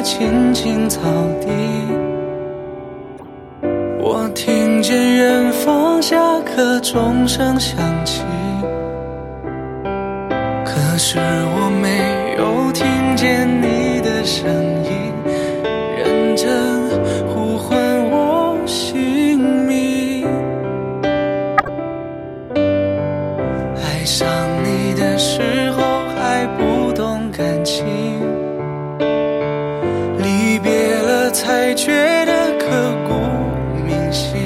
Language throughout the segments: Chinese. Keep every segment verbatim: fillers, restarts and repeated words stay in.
青青草地，我听见远方下课钟声响起，可是我没有听见你的声音，认真呼唤我姓名。爱上你的时候还不懂感情，离别了才觉得刻骨铭心。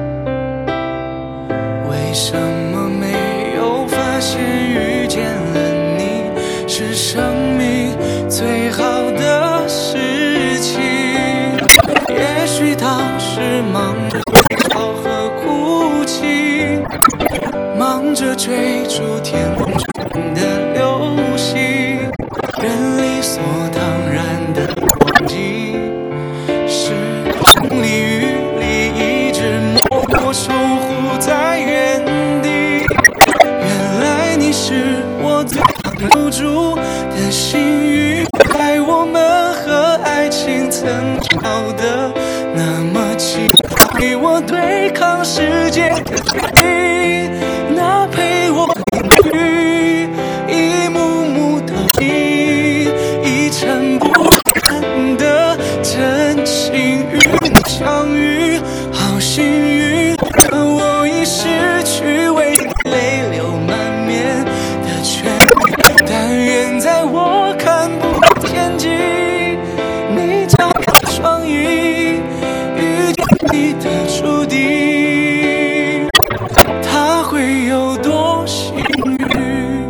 为什么没有发现遇见了你是生命最好的事情？也许当时忙着微笑和哭泣，忙着追逐天空中的流星，人理所当然的忘记，是风里雨里一直默默守护在原地。原来你是我最留住的幸运，爱我们和爱情曾吵得那么近，陪我对抗世界的决定，那陪我面对一幕幕投影，一尘不染的真情与你相遇，好幸运，可我已失去为你泪流满面的权利。但愿在我看不到天际，你张开双翼，遇见你的注定，它会有多幸运？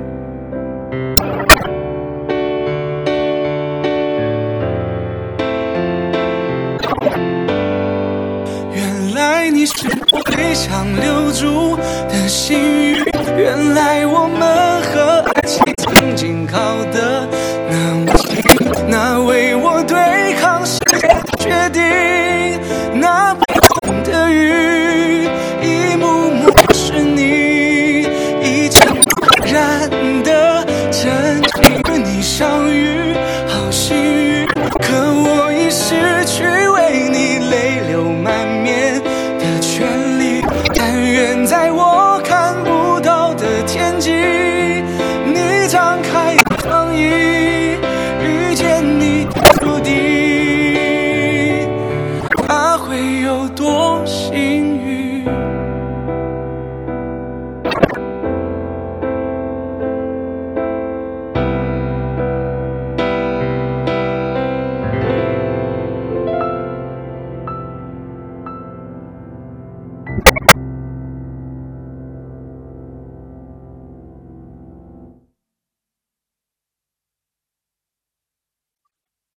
原来你是我最想留住的幸运，原来我们和爱情曾经靠得那么近，那为我对抗世界的决定，那不同的雨，一幕幕是你，一尘不染的真情与你相遇，好幸运，可我已失去为你泪流满面的权利。但愿在我看不到的天际，你张开双翼，遇见你的注定，它会有多幸运？